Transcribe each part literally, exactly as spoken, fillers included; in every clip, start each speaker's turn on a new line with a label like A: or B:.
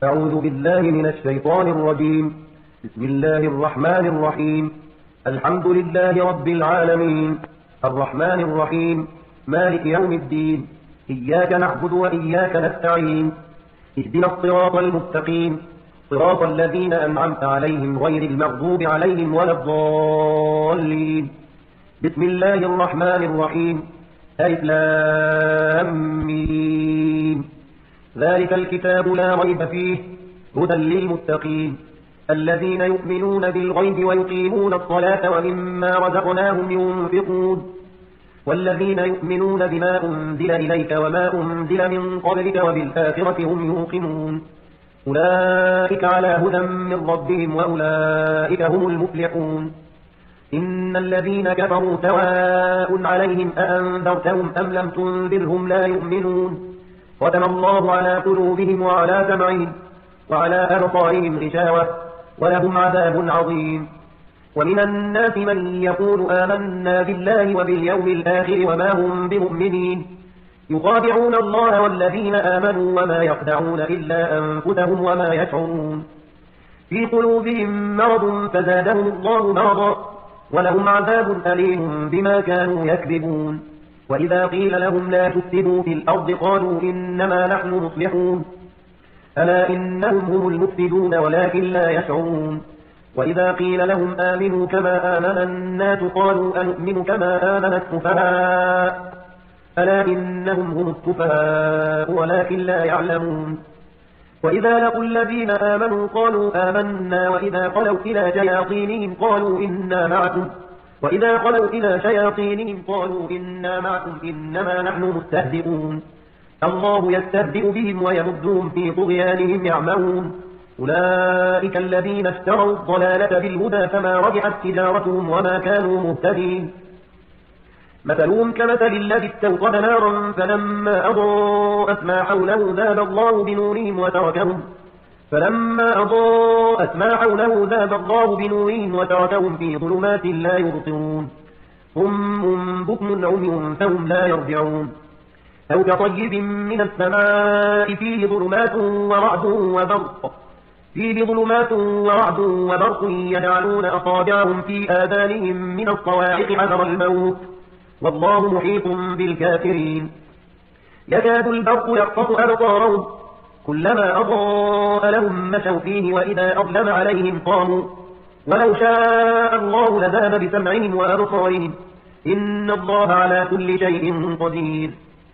A: أعوذ بالله من الشيطان الرجيم. بسم الله الرحمن الرحيم. الحمد لله رب العالمين، الرحمن الرحيم، مالك يوم الدين. إياك نعبد وإياك نستعين. اهدنا الصراط المستقيم، صراط الذين أنعمت عليهم غير المغضوب عليهم ولا الضالين. بسم الله الرحمن الرحيم. ألف لام ميم. ذلك الكتاب لا ريب فيه هدى للمتقين الذين يؤمنون بالغيب ويقيمون الصلاة ومما رزقناهم ينفقون والذين يؤمنون بما أنزل إليك وما أنزل من قبلك وبالآخرة هم يوقنون أولئك على هدى من ربهم وأولئك هم المفلحون. إن الذين كفروا سواء عليهم أأنذرتهم أم لم تنذرهم لا يؤمنون ختم الله على قلوبهم وعلى سمعهم وعلى أبصارهم غشاوة ولهم عذاب عظيم. ومن الناس من يقول آمنا بالله وباليوم الآخر وما هم بمؤمنين يخادعون الله والذين آمنوا وما يخدعون إلا أنفسهم وما يشعرون. في قلوبهم مرض فزادهم الله مرضا ولهم عذاب أليم بما كانوا يكذبون. وإذا قيل لهم لا تفسدوا في الأرض قالوا إنما نحن مصلحون ألا إنهم هم المفسدون ولكن لا يشعرون. وإذا قيل لهم آمنوا كما آمن الناس قالوا أنؤمن كما آمن السفهاء ألا إنهم هم السفهاء ولكن لا يعلمون. وإذا لقوا الذين آمنوا قالوا آمنا وإذا خلوا إلى شياطينهم قالوا إنا معكم وإذا خلوا إلى شياطينهم قالوا إنا معكم إنما نحن مستهزئون. الله يستهزئ بهم ويمدهم في طغيانهم يعمهون. أولئك الذين اشتروا الضلالة بالهدى فما ربحت تجارتهم وما كانوا مهتدين. مثلهم كمثل الذي استوقد نارا فلما أضاءت ما حوله ذهب الله بنورهم وتركهم فلما أضاءت ما حوله ذهب الله بنورهم وتركهم في ظلمات لا يبصرون. صم بكم عمي فهم لا يرجعون. أو كطيب من السماء فيه ظلمات ورعد وبرق فيه ظلمات ورعد وبرق يجعلون أصابعهم في آذانهم من الصواعق حذر الموت والله محيط بالكافرين. يكاد البرق يخطف أبصارهم كلما أضاء لهم مشوا فيه وإذا أظلم عليهم قاموا ولو شاء الله لذهب بسمعهم وأبصارهم إن الله على كل شيء قدير.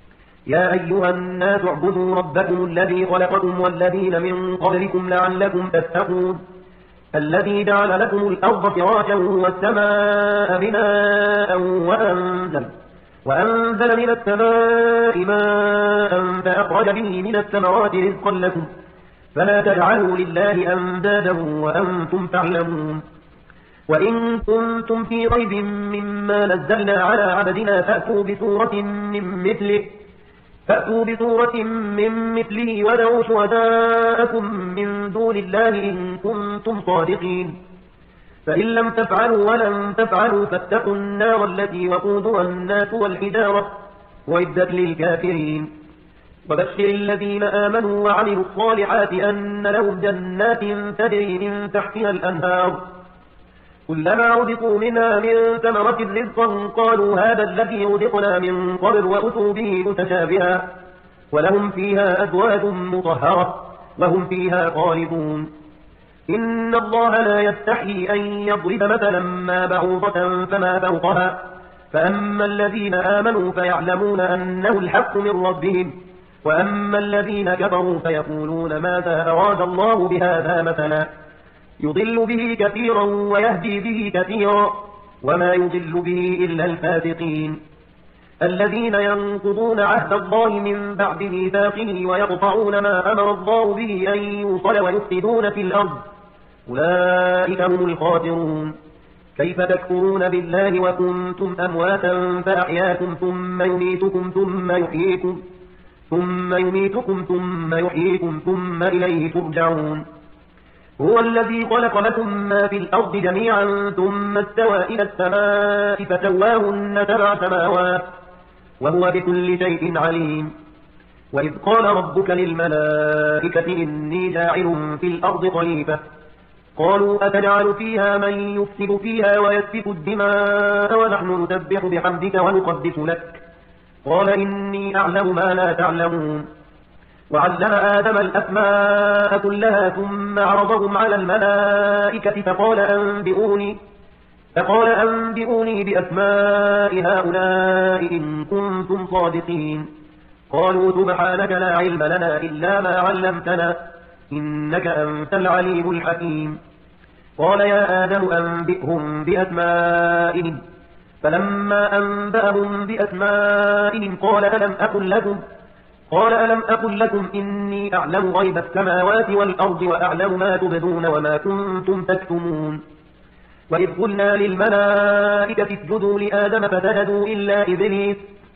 A: يا أيها الناس اعبدوا ربكم الذي خلقكم والذين من قبلكم لعلكم تتقون الذي جعل لكم الأرض فراشا والسماء بناء وأنزل وأنزل من السماء ماء فأخرج به من الثمرات رزقا لكم فلا تجعلوا لله أندادا وأنتم تعلمون. وإن كنتم في ريب مما نزلنا على عبدنا فأتوا بسورة من مثله فأتوا بسورة من مثله ودعوا شهداءكم من دون الله إن كنتم صادقين. فإن لم تفعلوا ولن تفعلوا فاتقوا النار التي وقودها الناس والحجارة وعدت للكافرين. وبشر الذين آمنوا وعملوا الصالحات أن لهم جنات تجري من تحتها الأنهار كلما رزقوا منها من ثمرة رزقا قالوا هذا الذي رزقنا من قبل وأتوا به متشابها ولهم فيها أزواج مطهرة وهم فيها خالدون. إن الله لا يستحيي أن يضرب مثلا ما بعوضة فما فوقها فأما الذين آمنوا فيعلمون أنه الحق من ربهم وأما الذين كفروا فيقولون ماذا أراد الله بهذا مثلا يضل به كثيرا ويهدي به كثيرا وما يضل به إلا الفاسقين الذين ينقضون عهد الله من بعد ميثاقه ويقطعون ما أمر الله به أن يوصل ويفسدون في الأرض أولئك هم الخاسرون. كيف تكفرون بالله وكنتم أمواتا فأحياكم ثم يميتكم ثم يحييكم ثم يميتكم ثم يحييكم ثم إليه ترجعون. هو الذي خلق لكم ما في الأرض جميعا ثم استوى إلى السماء فسواهن سبع سماوات وهو بكل شيء عليم. وإذ قال ربك للملائكة إني جاعل في الأرض خليفة قالوا أتجعل فيها من يفسد فيها ويسفك الدماء ونحن نسبح بحمدك ونقدس لك قال إني أعلم ما لا تعلمون وعلم آدم الأسماء كلها ثم عرضهم على الملائكة فقال أنبئوني فقال أنبئوني بأسماء هؤلاء إن كنتم صادقين قالوا سبحانك لا علم لنا إلا ما علمتنا إنك أنت العليم الحكيم قال يا آدم أنبئهم بأسمائهم فلما أنبأهم بأسمائهم قال ألم أقل لكم قال ألم أقل لكم إني أعلم غيب السماوات والأرض وأعلم ما تبدون وما كنتم تكتمون وإذ قلنا للملائكة اسجدوا لآدم فسجدوا إلا إبليس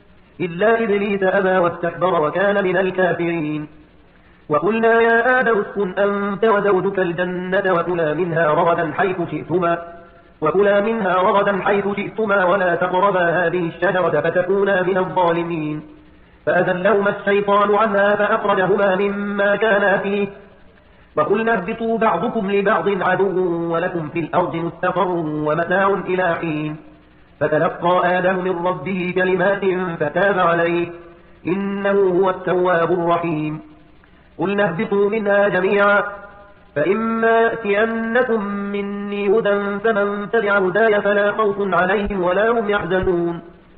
A: إلا إبليس أبى واستكبر وكان من الكافرين وقلنا يا آدم اسكن أنت وزوجك الجنة وكلا منها رغدا حيث شئتما وكلا منها رغدا حيث شئتما ولا تقربا هذه الشجرة فتكونا من الظالمين فأذلهما الشيطان عنها فأخرجهما مما كانا فيه وقلنا اهبطوا بعضكم لبعض عدو ولكم في الأرض مستقر ومتاع إلى حين فتلقى آدم من ربه كلمات فتاب عليه إنه هو التواب الرحيم قلنا اهبطوا منها جميعا فإما يأتينكم مني هدى فمن تبع هداي فلا خوف عليهم ولا هم يحزنون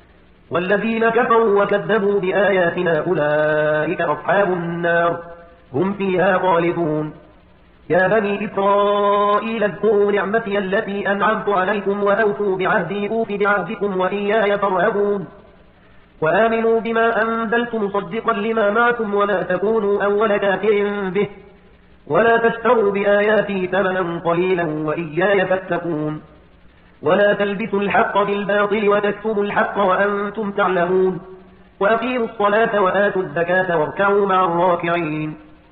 A: والذين كفروا وكذبوا بآياتنا أولئك أصحاب النار هم فيها خالدون يا بني إسرائيل اذكروا نعمتي التي أنعمت عليكم وأوفوا بعهدي أوف بعهدكم وإياي فارهبون وآمنوا بما أنزلت مصدقا لما معكم ولا تكونوا أول كافر به ولا تشتروا بآياتي ثمنا قليلا وإياي فاتقون ولا تلبسوا الحق بالباطل وتكتموا الحق وأنتم تعلمون وأقيموا الصلاة وآتوا الزكاة واركعوا مع الراكعين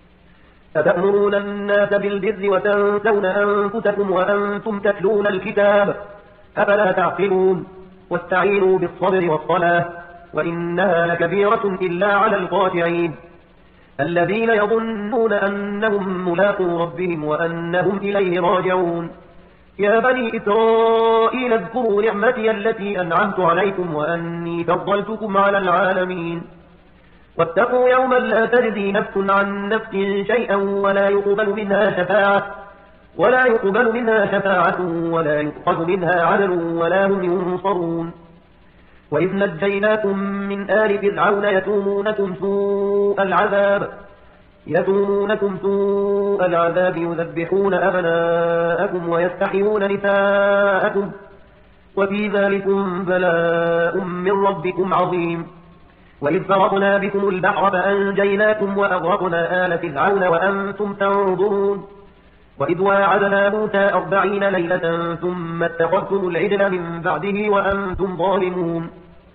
A: أتأمرون الناس بالبر وتنسون أنفسكم وأنتم تتلون الكتاب أفلا تعقلون واستعينوا بالصبر والصلاة وإنها لكبيرة إلا على الخاشعين الذين يظنون أنهم ملاقو ربهم وأنهم إليه راجعون يا بني إسرائيل اذكروا نعمتي التي أنعمت عليكم وأني فضلتكم على العالمين واتقوا يوما لا تجزي نفس عن نفس شيئا ولا يقبل منها شفاعة ولا يقبل منها شفاعة ولا يؤخذ منها عدل ولا هم ينصرون وإذ نجيناكم من آل فرعون يسومونكم سوء العذاب يسومونكم سوء العذاب يذبحون أبناءكم ويستحيون نساءكم وفي ذلكم بلاء من ربكم عظيم وإذ فرقنا بكم البحر فأنجيناكم وأغرقنا آل فرعون وأنتم تنظرون وإذ واعدنا موسى أربعين ليلة ثم اتخذتم العجل من بعده وأنتم ظالمون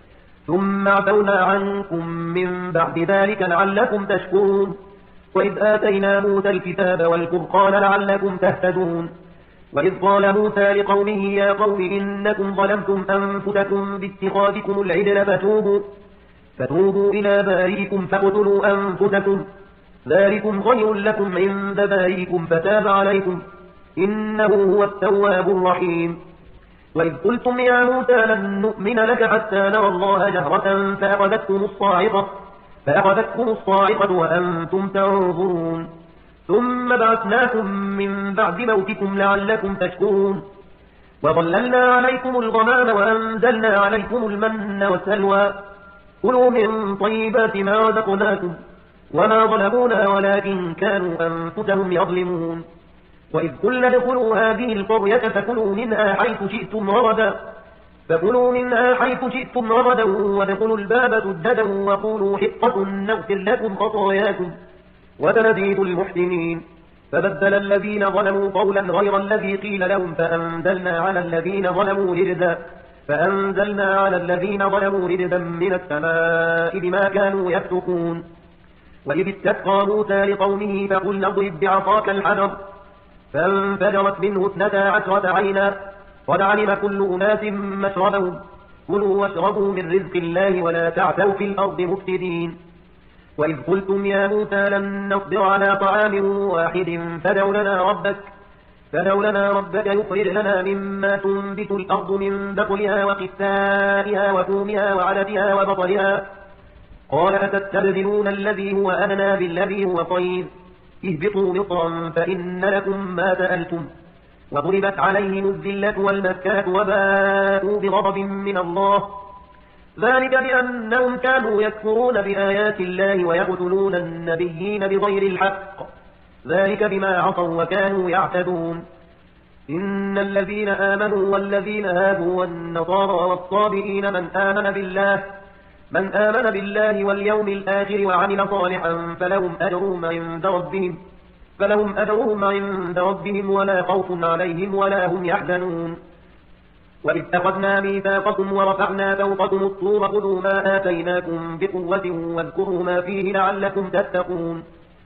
A: ثم عفونا عنكم من بعد ذلك لعلكم تشكرون وإذ آتينا موسى الكتاب والفرقان لعلكم تهتدون وإذ قال موسى لقومه يا قوم إنكم ظلمتم أنفسكم باتخاذكم العجل فتوبوا فتوبوا إلى بارئكم فاقتلوا أنفسكم ذلكم خير لكم عند بارئكم فتاب عليكم إنه هو التواب الرحيم وإذ قلتم يا موسى لن نؤمن لك حتى نرى الله جهرة فأخذتكم الصاعقة فأخذتكم الصاعقة وأنتم تنظرون ثم بعثناكم من بعد موتكم لعلكم تشكرون وظللنا عليكم الغمام وأنزلنا عليكم المن والسلوى كلوا من طيبات ما رزقناكم وما ظلمونا ولكن كانوا أنفسهم يظلمون وإذ قلنا ادخلوا هذه القرية فكلوا منها حيث شئتم رغدا فكلوا منها حيث شئتم رغدا وادخلوا الباب سجدا وقولوا حطة نغفر لكم خطاياكم وسنزيد المحسنين فبدل الذين ظلموا قولا غير الذي قيل لهم فأنزلنا على الذين ظلموا رجزا فأنزلنا على الذين ظلموا رجزا من السماء بما كانوا يفسقون وإذ استسقى موسى لقومه فقلنا اضرب بعصاك الحجر فانفجرت منه اثنتا عشرة عينا قد علم كل أناس مشربهم كلوا واشربوا من رزق الله ولا تعثوا في الأرض مفسدين وإذ قلتم يا موسى لن نصبر على طعام واحد فادع لنا ربك فادع لنا ربك يخرج لنا مما تنبت الأرض من بقلها وقثائها وفومها وعدسها وبصلها قال أتستبدلون الذي هو أدنى بالذي هو خير اهبطوا مصرا فإن لكم ما سألتم وضربت عليهم الذلة والمسكنة وباءوا بغضب من الله ذلك بأنهم كانوا يكفرون بآيات الله ويقتلون النبيين بغير الحق ذلك بما عصوا وكانوا يعتدون إن الذين آمنوا والذين هادوا والنصارى والصابئين من آمن بالله من آمن بالله واليوم الآخر وعمل صالحا فلهم أجرهم عند ربهم فلهم أجرهم عند ربهم ولا خوف عليهم ولا هم يحزنون وإذ أخذنا ميثاقكم ورفعنا فوقكم الطور خذوا ما آتيناكم بقوة واذكروا ما فيه لعلكم تتقون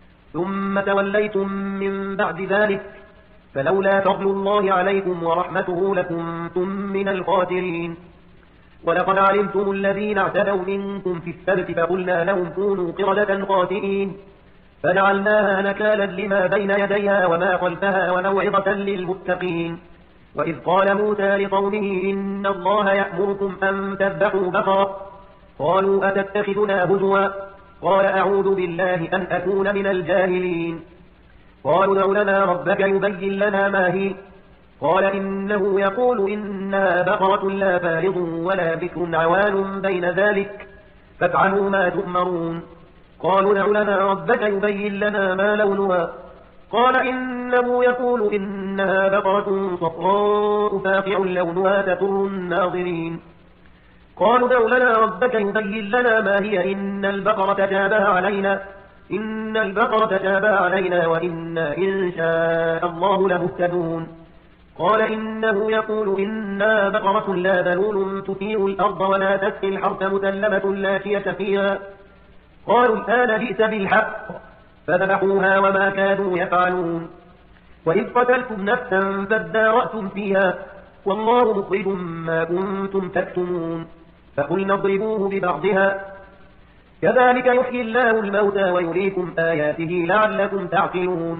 A: ثم توليتم من بعد ذلك فلولا فضل الله عليكم ورحمته لكنتم من الخاسرين ولقد علمتم الذين اعتدوا منكم في السبت فقلنا لهم كونوا قردة خاسئين فجعلناها نكالا لما بين يديها وما خلفها وموعظة للمتقين وإذ قال موسى لقومه إن الله يأمركم أن تذبحوا بقرة قالوا أتتخذنا هزوا قال أعوذ بالله أن أكون من الجاهلين قالوا ادع لنا ربك يبين لنا ما هي قال إنه يقول إنها بقرة لا فارض ولا بكر عوان بين ذلك فافعلوا ما تؤمرون قالوا ادع لنا ربك يبين لنا ما لونها قال إنه يقول إنها بقرة صفراء فاقع لونها تسر الناظرين قالوا ادع لنا ربك يبين لنا ما هي إن البقرة تشابه علينا إن البقرة تشابه علينا وإنا إن شاء الله لمهتدون قال إنه يقول إنها بقرة لا ذلول تثير الأرض ولا تسقي الحرث مسلمة لا شية فيها قالوا الآن جئت بالحق فذبحوها وما كانوا يفعلون وإذ قتلتم نفسا فادارأتم فيها والله مخرج ما كنتم تكتمون فقلنا اضربوه ببعضها كذلك يحيي الله الموتى ويريكم آياته لعلكم تعقلون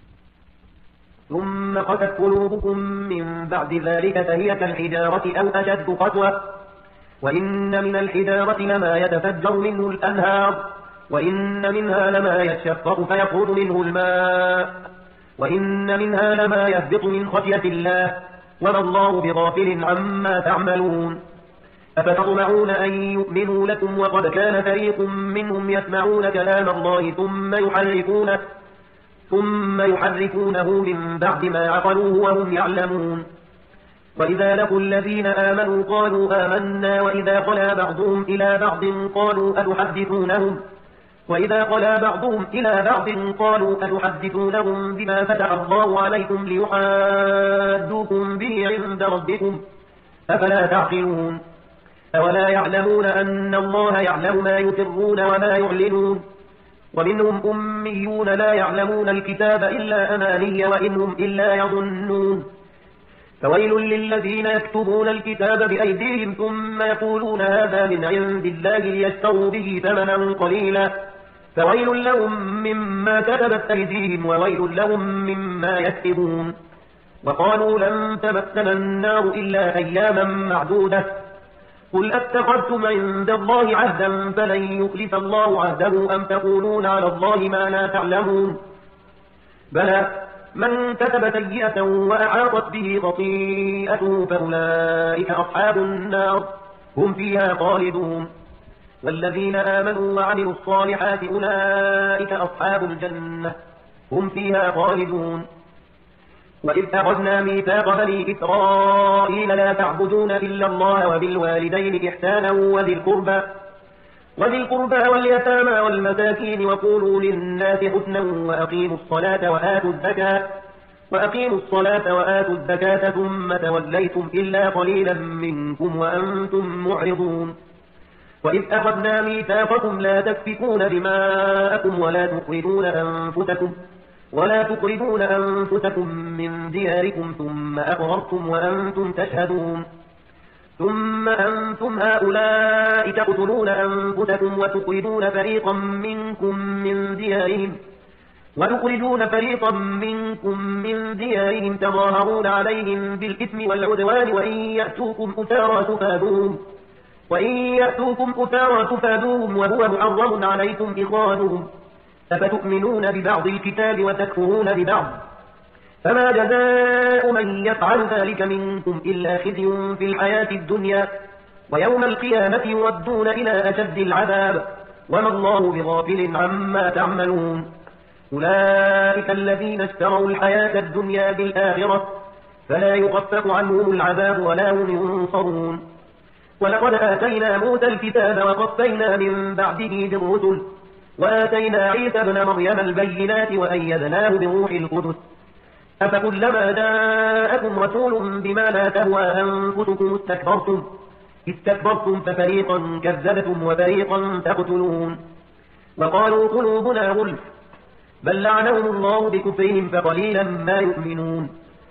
A: ثم قست قلوبكم من بعد ذلك فهي كالحجارة أو أشد قسوة وإن من الحجارة لما يتفجر منه الأنهار وإن منها لما يتشفق فيخرج منه الماء وإن منها لما يهبط من خشية الله وما الله بغافل عما تعملون أفتطمعون أن يؤمنوا لكم وقد كان فريق منهم يسمعون كلام الله ثم يحرفونه ثم يحرفونه من بعد ما عقلوه وهم يعلمون وإذا لقوا الذين آمنوا قالوا آمنا وإذا خلا بعضهم إلى بعض قالوا أتحدثونهم وإذا خلا بعضهم إلى بعض قالوا أتحدثونهم بما فتح الله عليكم ليحاجوكم به عند ربكم أفلا تعقلون أولا يعلمون أن الله يعلم ما يسرون وما يعلنون ومنهم أميون لا يعلمون الكتاب إلا أماني وإنهم إلا يظنون فويل للذين يكتبون الكتاب بأيديهم ثم يقولون هذا من عند الله ليشتروا به ثمنا قليلا فويل لهم مما كتبت أيديهم وويل لهم مما يكسبون وقالوا لن تمسنا النار إلا أياما معدودة قل أتخذتم عند الله عهدا فلن يخلف الله عهده أم تقولون على الله ما لا تعلمون بلى من كتب سيئة وأحاطت به خطيئته فأولئك أصحاب النار هم فيها خالدون والذين آمنوا وعملوا الصالحات أولئك أصحاب الجنة هم فيها خالدون وإذ أخذنا ميثاق بني إسرائيل لا تعبدون إلا الله وبالوالدين إحسانا وذي القربى وذي القربى واليتامى والمساكين وقولوا للناس حسنا وأقيموا الصلاة وآتوا الزكاة وأقيموا الصلاة وآتوا الزكاة ثم توليتم إلا قليلا منكم وأنتم معرضون وإذ أخذنا ميثاقكم لا تسفكون دماءكم ولا تخرجون أنفسكم ولا تخرجون أنفسكم من دياركم ثم أقررتم وأنتم تشهدون ثم أنتم هؤلاء تقتلون أنفسكم وتخرجون فريقا منكم من ديارهم وتخرجون فريقا منكم من ديارهم تظاهرون عليهم بالإثم والعدوان وإن يأتوكم أسارى تفادوهم وإن يأتوكم أسارى تفادوهم وهو محرم عليكم إخراجهم أفتؤمنون ببعض الكتاب وتكفرون ببعض فما جزاء من يفعل ذلك منكم إلا خزي في الحياة الدنيا ويوم القيامة يردون إلى أشد العذاب وما الله بغافل عما تعملون أولئك الذين اشتروا الحياة الدنيا بالآخرة فلا يخفف عنهم العذاب ولا هم ينصرون ولقد آتينا موسى الكتاب وقفينا من بعده بالرسل وآتينا عيسى ابن مريم البينات وأيدناه بروح القدس أفكلما جاءكم رسول بما لا تهوى أنفسكم استكبرتم استكبرتم ففريقا كذبتم وفريقا تقتلون وقالوا قلوبنا غلف بل لعنهم الله بكفرهم فقليلا ما يؤمنون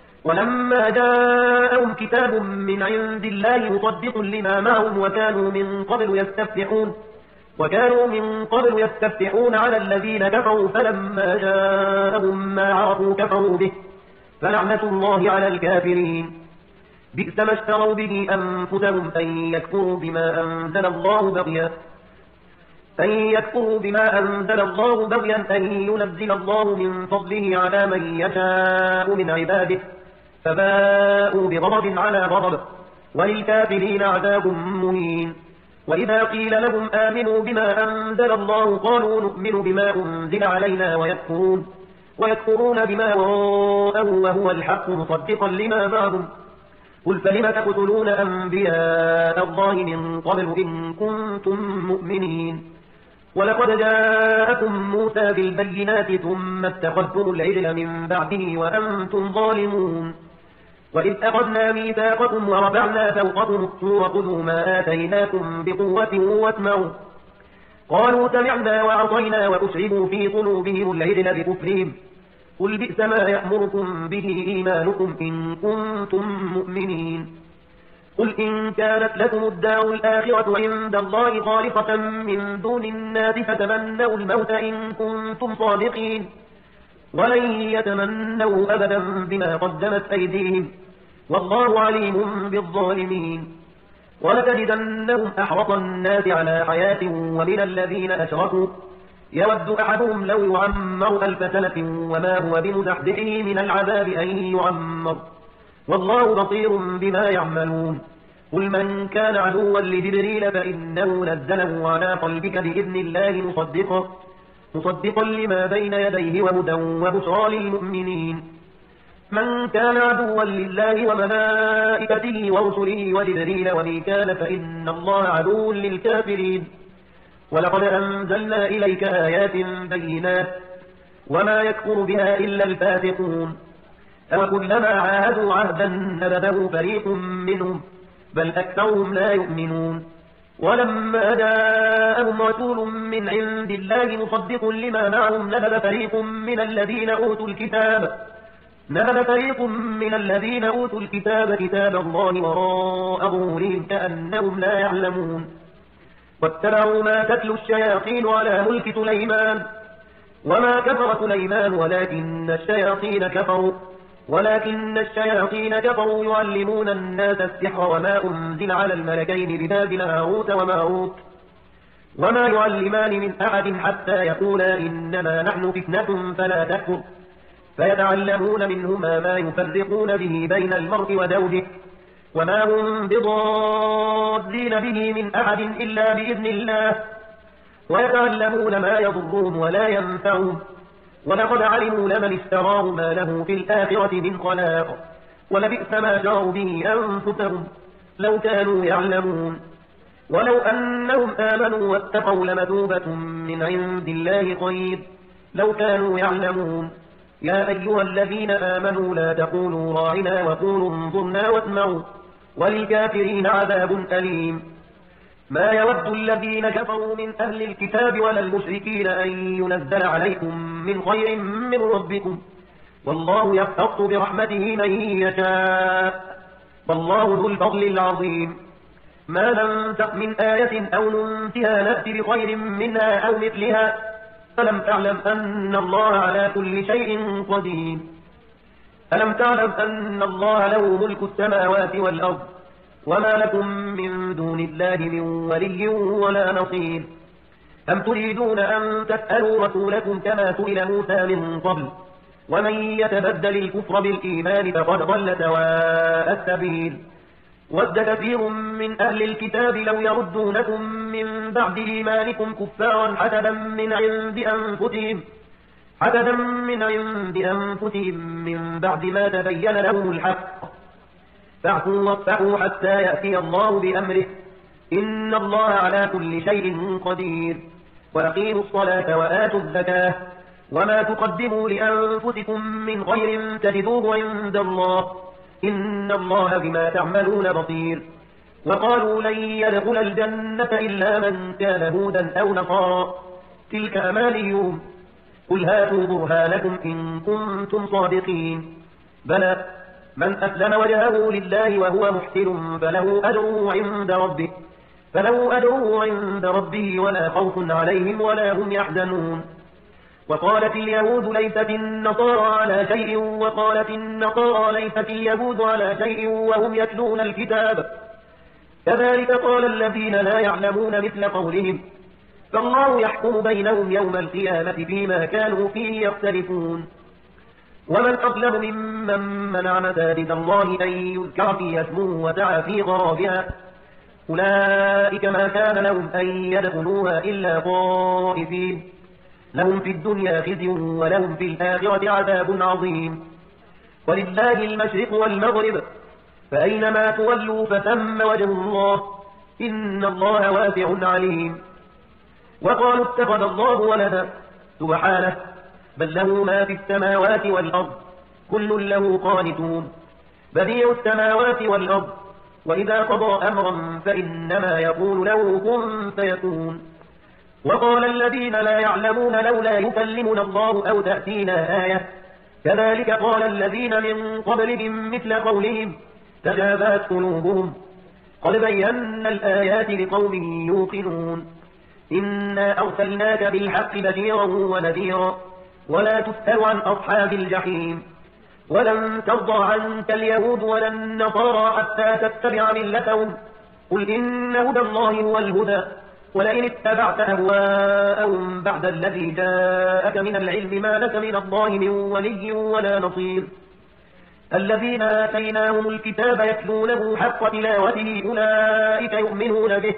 A: ولما جاءهم كتاب من عند الله مصدق لما معهم وكانوا من قبل يستفتحون وكانوا من قبل يستفتحون على الذين كفروا فلما جاءهم ما عرفوا كفروا به فلعنة الله على الكافرين بئس ما اشتروا به أنفسهم أن يكفروا بما أنزل الله بغيا أن يكفروا بما أنزل الله بغيا أن ينزل الله من فضله على من يشاء من عباده فباءوا بغضب على غضب وللكافرين عذاب مهين وإذا قيل لهم آمنوا بما أنزل الله قالوا نؤمن بما أنزل علينا ويكفرون ويكفرون بما وراءه وهو الحق مصدقا لما معهم قل فلم تقتلون أنبياء الله من قبل إن كنتم مؤمنين ولقد جاءكم موسى بالبينات ثم اتخذتم العجل من بعده وأنتم ظالمون وإذ أخذنا ميثاقكم ورفعنا فوقكم الطور خذوا ما آتيناكم بقوة واسمعوا قالوا سمعنا وعصينا وأشربوا في قلوبهم العجل بكفرهم قل بئس ما يأمركم به إيمانكم إن كنتم مؤمنين قل إن كانت لكم الدار الآخرة عند الله خالصة من دون الناس فتمنوا الموت إن كنتم صادقين ولن يتمنوا أبدا بما قدمت أيديهم والله عليم بالظالمين ولتجدنهم أحرص الناس على حياة ومن الذين أشركوا يود أحدهم لو يعمر ألف سنة وما هو بمزحزحه من العذاب أن يعمر والله بصير بما يعملون قل من كان عدوا لجبريل فإنه نزله على قلبك بإذن الله مصدقا مصدقا لما بين يديه وهدى وبشرى للمؤمنين من كان عدوا لله وملائكته ورسله وجبريل وميكال فإن الله عدو للكافرين ولقد أنزلنا إليك آيات بينات وما يكفر بها إلا الفاسقون أوكلما عاهدوا عهدا نبذه فريق منهم بل أكثرهم لا يؤمنون ولما جاءهم رسول من عند الله مصدق لما معهم نبذ فريق من الذين أوتوا الكتاب نبذ فريق من الذين أوتوا الكتاب كتاب الله وراء ظهورهم كأنهم لا يعلمون واتبعوا ما تتلو الشياطين على ملك سليمان وما كفر سليمان ولكن الشياطين كفروا ولكن الشياطين كفروا يعلمون الناس السحر وما أنزل على الملكين ببابل هاروت وماروت وما يعلمان من أحد حتى يقولا إنما نحن فتنة فلا تكفر فيتعلمون منهما ما يفرقون به بين المرء وزوجه وما هم بضادين به من أحد إلا بإذن الله ويتعلمون ما يضرهم ولا ينفعهم ولقد علموا لمن اشتراه ما له في الآخرة من خلاق ولبئس ما شروا به أنفسهم لو كانوا يعلمون ولو أنهم آمنوا واتقوا لمثوبة من عند الله خير لو كانوا يعلمون يا أيها الذين آمنوا لا تقولوا راعنا وقولوا انظرنا واسمعوا وللكافرين عذاب أليم ما يود الذين كفروا من أهل الكتاب ولا المشركين أن ينزل عليكم من خير من ربكم والله يختص برحمته من يشاء والله ذو الفضل العظيم ما ننسخ من آية أو ننسها نأتي بخير منها أو مثلها ألم تعلم أن الله على كل شيء قدير ألم تعلم أن الله له ملك السماوات والأرض وما لكم من دون الله من ولي ولا نصير أم تريدون أن تسألوا رسولكم كما سئل موسى من قبل ومن يتبدل الكفر بالإيمان فقد ضل سواء السبيل ود كثير من أهل الكتاب لو يردونكم من بعد إيمانكم كفارا حسدا من عند أنفسهم حسدا من عند أنفسهم من بعد ما تبين لهم الحق فاعفوا واصفحوا حتى يأتي الله بأمره إن الله على كل شيء قدير وأقيموا الصلاة وآتوا الزكاة وما تقدموا لأنفسكم من خير تجدوه عند الله إن الله بما تعملون بصير وقالوا لن يدخل الجنة إلا من كان هودا أو نصارى تلك أمانيهم قل هاتوا برهانكم إن كنتم صادقين بلى من أسلم وجهه لله وهو محسن فله أجره عند ربه فله أجره عند ربه ولا خوف عليهم ولا هم يحزنون وقالت اليهود ليست النصارى على شيء وقالت النصارى ليست اليهود على شيء وهم يتلون الكتاب كذلك قال الذين لا يعلمون مثل قولهم فالله يحكم بينهم يوم القيامة فيما كانوا فيه يختلفون ومن أظلم ممن منع مساجد الله أن يذكر فيها اسمه وسعى في خرابها أولئك ما كان لهم أن يدخلوها إلا خائفين لهم في الدنيا خزي ولهم في الآخرة عذاب عظيم ولله المشرق والمغرب فأينما تولوا فثم وجه الله إن الله واسع عليم وقالوا اتخذ الله ولدا سبحانه بل له ما في السماوات والأرض كل له قانتون بديع السماوات والأرض وإذا قضى أمرا فإنما يقول له كن فيكون وقال الذين لا يعلمون لولا يكلمنا الله أو تأتينا آية كذلك قال الذين من قبلهم مثل قولهم تجابت قلوبهم قد بينا الآيات لقوم يوقنون إنا أرسلناك بالحق بشيرا ونذيرا ولا تسأل عن أصحاب الجحيم ولن ترضى عنك اليهود ولا النصارى حتى تتبع ملتهم قل إن هدى الله هو الهدى ولئن اتبعت أهواءهم بعد الذي جاءك من العلم ما لك من الله من ولي ولا نصير الذين آتيناهم الكتاب يتلونه حق تلاوته أولئك يؤمنون به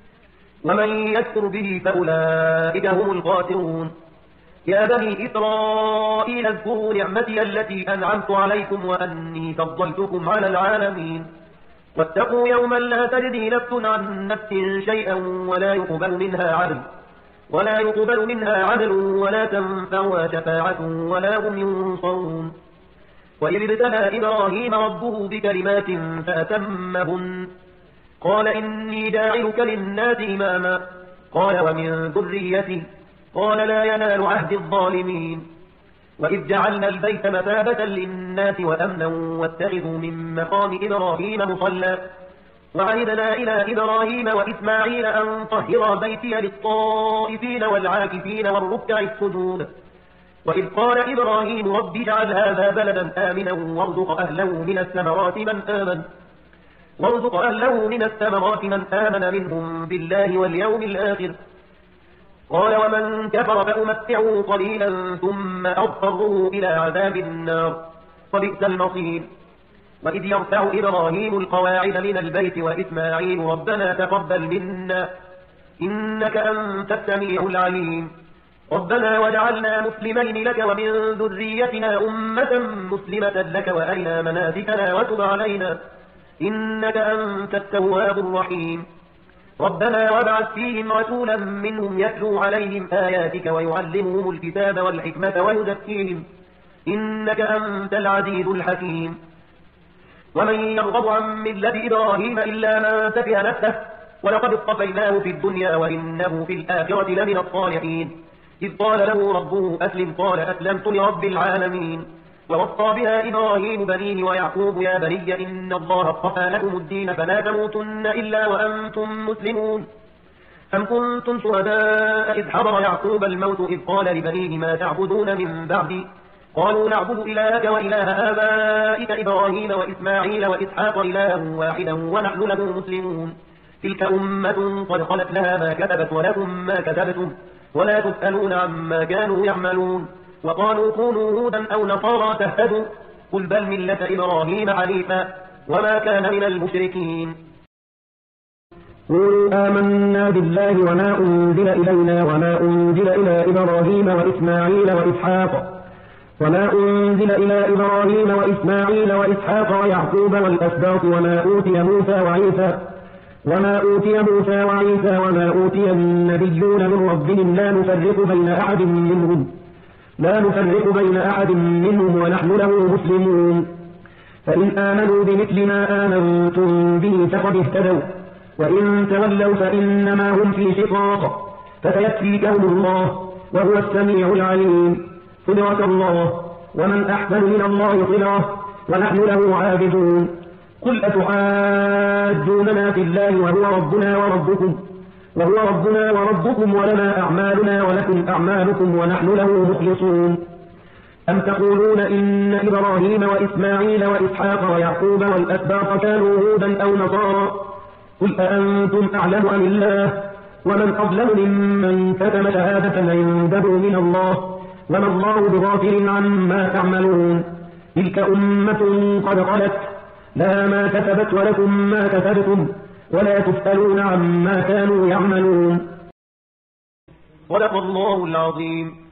A: ومن يكفر به فأولئك هم الخاسرون يا بني إسرائيل اذكروا نعمتي التي أنعمت عليكم وأني فضلتكم على العالمين واتقوا يوما لا تجزي نفس عن نفس شيئا ولا يقبل منها عدل ولا يقبل منها عدل ولا تنفعها شفاعة ولا هم ينصرون وإذ ابتلى إبراهيم ربه بكلمات فأتمهن قال إني جاعلك للناس إماما قال ومن ذريتي قال لا ينال عهد الظالمين وإذ جعلنا البيت مثابة للناس وأمنا واتخذوا من مقام إبراهيم مصلى وعهدنا إلى إبراهيم وإسماعيل أن طهر بيتي للطائفين والعاكفين والركع السجود وإذ قال إبراهيم رب اجعل هذا بلدا آمنا وارزق أهله من الثمرات من آمن وارزق أهله من الثمرات من آمن منهم بالله واليوم الآخر قال ومن كفر فأمتعه قليلا ثم أضطره إلى عذاب النار وبئس المصير وإذ يرفع إبراهيم القواعد من البيت وإسماعيل ربنا تقبل منا إنك أنت السميع العليم ربنا واجعلنا مسلمين لك ومن ذريتنا أمة مسلمة لك وأرنا مناسكنا وتب علينا إنك أنت التواب الرحيم ربنا وابعث فيهم رسولا منهم يتلو عليهم آياتك ويعلمهم الكتاب والحكمة ويزكيهم إنك أنت العزيز الحكيم ومن يرغب عن ملة إبراهيم إلا من سفه نفسه ولقد اصطفيناه في الدنيا وإنه في الآخرة لمن الصالحين إذ قال له ربه أسلم قال أسلمت لرب العالمين ووصى بها إبراهيم بنيه ويعقوب يا بني إن الله اصطفى لكم الدين فلا تموتن إلا وأنتم مسلمون أم كنتم شهداء إذ حضر يعقوب الموت إذ قال لبنيه ما تعبدون من بعدي قالوا نعبد إلهك وإله آبائك إبراهيم وإسماعيل وإسحاق إلها واحدا ونحن له مسلمون تلك أمة قد خلت لها ما كتبت ولكم ما كتبتم ولا تسألون عما كانوا يعملون وقالوا كونوا هودا أو نصارى تهتدوا قل بل ملة إبراهيم حنيفا وما كان من المشركين
B: قولوا آمنا بالله وما أنزل إلينا وما أنزل إلى إبراهيم وإسماعيل وإسحاق وما أنزل إلى إبراهيم وإسماعيل وإسحاق ويعقوب والأسباط وما أوتي موسى وعيسى وما أوتي موسى وعيسى وما أوتي النبيون من ربهم لا نفرق بين أحد منهم لا نفرق بين أحد منهم ونحن له مسلمون فإن آمنوا بمثل ما آمنتم به فقد اهتدوا وإن تولوا فإنما هم في شقاق فسيكفيكهم الله وهو السميع العليم صدق الله ومن أحسن من الله صدقا ونحن له عابدون قل أتحاجوننا في الله وهو ربنا وربكم وهو ربنا وربكم ولنا أعمالنا ولكم أعمالكم ونحن له مخلصون أم تقولون إن إبراهيم وإسماعيل وإسحاق ويعقوب والأسباط كانوا هودا أو نصارى قل أأنتم أعلم أم الله ومن أظلم ممن كتم شهادة عنده من الله وما الله بغافل عما تعملون تلك أمة قد خلت لها ما كسبت ولكم ما كسبتم ولا تسألون عما كانوا يعملون
A: صدق الله العظيم.